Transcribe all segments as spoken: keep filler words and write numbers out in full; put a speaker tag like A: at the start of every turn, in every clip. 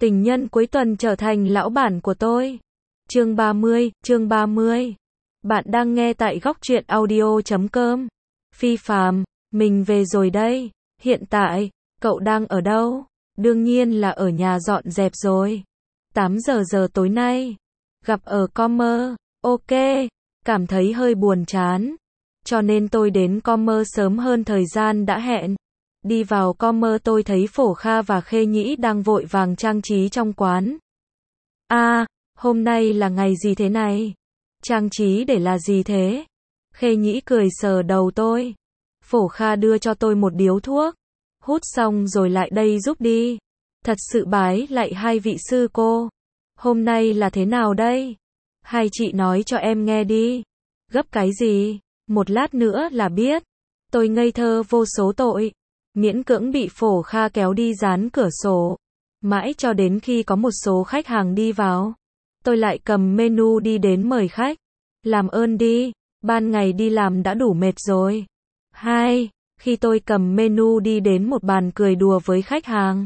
A: Tình nhân cuối tuần trở thành lão bản của tôi. Chương ba mươi, chương ba mươi. Bạn đang nghe tại góc truyện audio chấm com. Phi Phàm, mình về rồi đây. Hiện tại, cậu đang ở đâu? Đương nhiên là ở nhà dọn dẹp rồi. tám giờ giờ tối nay. Gặp ở Commer. Ok. Cảm thấy hơi buồn chán. Cho nên tôi đến Commer sớm hơn thời gian đã hẹn. Đi vào Commer tôi thấy Phổ Kha và Khê Nhĩ đang vội vàng trang trí trong quán. À, hôm nay là ngày gì thế này? Trang trí để là gì thế? Khê Nhĩ cười sờ đầu tôi. Phổ Kha đưa cho tôi một điếu thuốc. Hút xong rồi lại đây giúp đi. Thật sự bái lại hai vị sư cô. Hôm nay là thế nào đây? Hai chị nói cho em nghe đi. Gấp cái gì? Một lát nữa là biết. Tôi ngây thơ vô số tội. Miễn cưỡng bị Phổ Kha kéo đi dán cửa sổ. Mãi cho đến khi có một số khách hàng đi vào. Tôi lại cầm menu đi đến mời khách. Làm ơn đi, ban ngày đi làm đã đủ mệt rồi. Hai, khi tôi cầm menu đi đến một bàn cười đùa với khách hàng.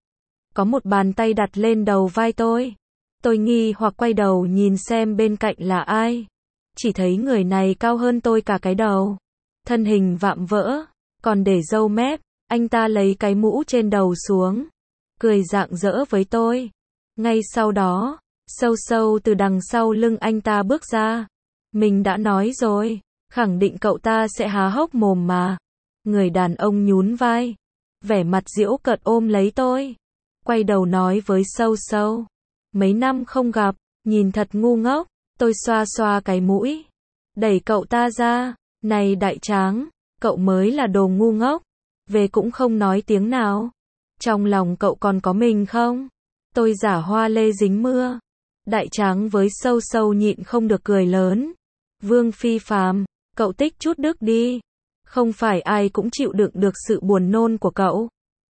A: Có một bàn tay đặt lên đầu vai tôi. Tôi nghi hoặc quay đầu nhìn xem bên cạnh là ai. Chỉ thấy người này cao hơn tôi cả cái đầu. Thân hình vạm vỡ, còn để râu mép. Anh ta lấy cái mũ trên đầu xuống. Cười rạng rỡ với tôi. Ngay sau đó, sâu sâu từ đằng sau lưng anh ta bước ra. Mình đã nói rồi, khẳng định cậu ta sẽ há hốc mồm mà. Người đàn ông nhún vai. Vẻ mặt giễu cợt ôm lấy tôi. Quay đầu nói với sâu sâu. Mấy năm không gặp, nhìn thật ngu ngốc. Tôi xoa xoa cái mũi. Đẩy cậu ta ra. Này đại tráng, cậu mới là đồ ngu ngốc. Về cũng không nói tiếng nào. Trong lòng cậu còn có mình không? Tôi giả hoa lê dính mưa. Đại tráng với sâu sâu nhịn không được cười lớn. Vương Phi Phàm, cậu tích chút đức đi. Không phải ai cũng chịu đựng được sự buồn nôn của cậu.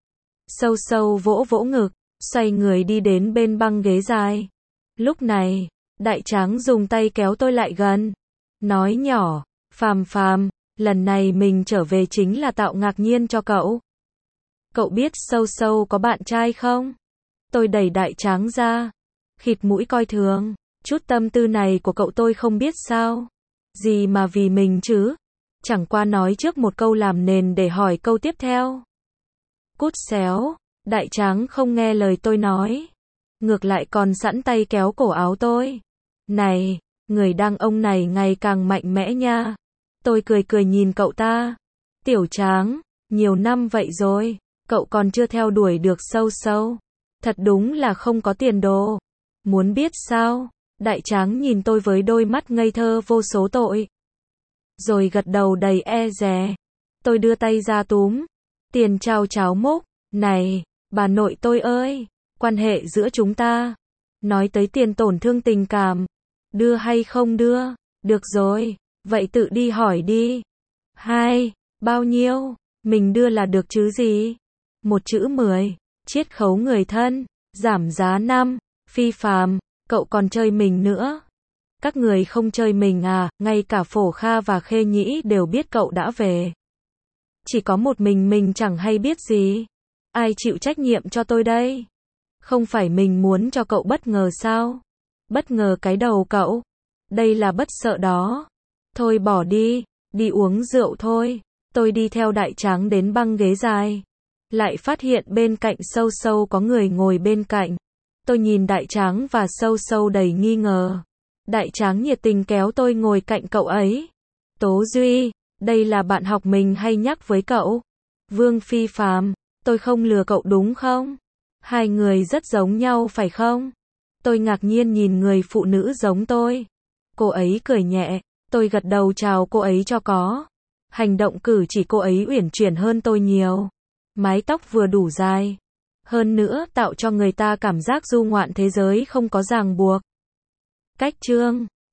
A: Sâu sâu vỗ vỗ ngực, xoay người đi đến bên băng ghế dài. Lúc này, đại tráng dùng tay kéo tôi lại gần. Nói nhỏ, Phàm Phàm, lần này mình trở về chính là tạo ngạc nhiên cho cậu. Cậu biết sâu sâu có bạn trai không? Tôi đẩy đại tráng ra. Khịt mũi coi thường. Chút tâm tư này của cậu tôi không biết sao. Gì mà vì mình chứ? Chẳng qua nói trước một câu làm nền để hỏi câu tiếp theo. Cút xéo. Đại tráng không nghe lời tôi nói. Ngược lại còn sẵn tay kéo cổ áo tôi. Này, người đàn ông này ngày càng mạnh mẽ nha. Tôi cười cười nhìn cậu ta. Tiểu Tráng, nhiều năm vậy rồi, cậu còn chưa theo đuổi được sâu sâu. Thật đúng là không có tiền đồ. Muốn biết sao? Đại Tráng nhìn tôi với đôi mắt ngây thơ vô số tội. Rồi gật đầu đầy e dè. Tôi đưa tay ra túm. Tiền trao cháo múc. Này, bà nội tôi ơi, quan hệ giữa chúng ta. Nói tới tiền tổn thương tình cảm. Đưa hay không đưa? Được rồi. Vậy tự đi hỏi đi. Hai, bao nhiêu? Mình đưa là được chứ gì? Một chữ mười. Chiết khấu người thân. Giảm giá năm. Phi Phàm, cậu còn chơi mình nữa. Các người không chơi mình à? Ngay cả Phổ Kha và Khê Nhĩ đều biết cậu đã về. Chỉ có một mình mình chẳng hay biết gì. Ai chịu trách nhiệm cho tôi đây? Không phải mình muốn cho cậu bất ngờ sao? Bất ngờ cái đầu cậu. Đây là bất sợ đó. Thôi bỏ đi, đi uống rượu thôi. Tôi đi theo đại tráng đến băng ghế dài. Lại phát hiện bên cạnh sâu sâu có người ngồi bên cạnh. Tôi nhìn đại tráng và sâu sâu đầy nghi ngờ. Đại tráng nhiệt tình kéo tôi ngồi cạnh cậu ấy. Tố Duy, đây là bạn học mình hay nhắc với cậu. Vương Phi Phàm, tôi không lừa cậu đúng không? Hai người rất giống nhau phải không? Tôi ngạc nhiên nhìn người phụ nữ giống tôi. Cô ấy cười nhẹ. Tôi gật đầu chào cô ấy cho có. Hành động cử chỉ cô ấy uyển chuyển hơn tôi nhiều. Mái tóc vừa đủ dài. Hơn nữa tạo cho người ta cảm giác du ngoạn thế giới không có ràng buộc. Cách chương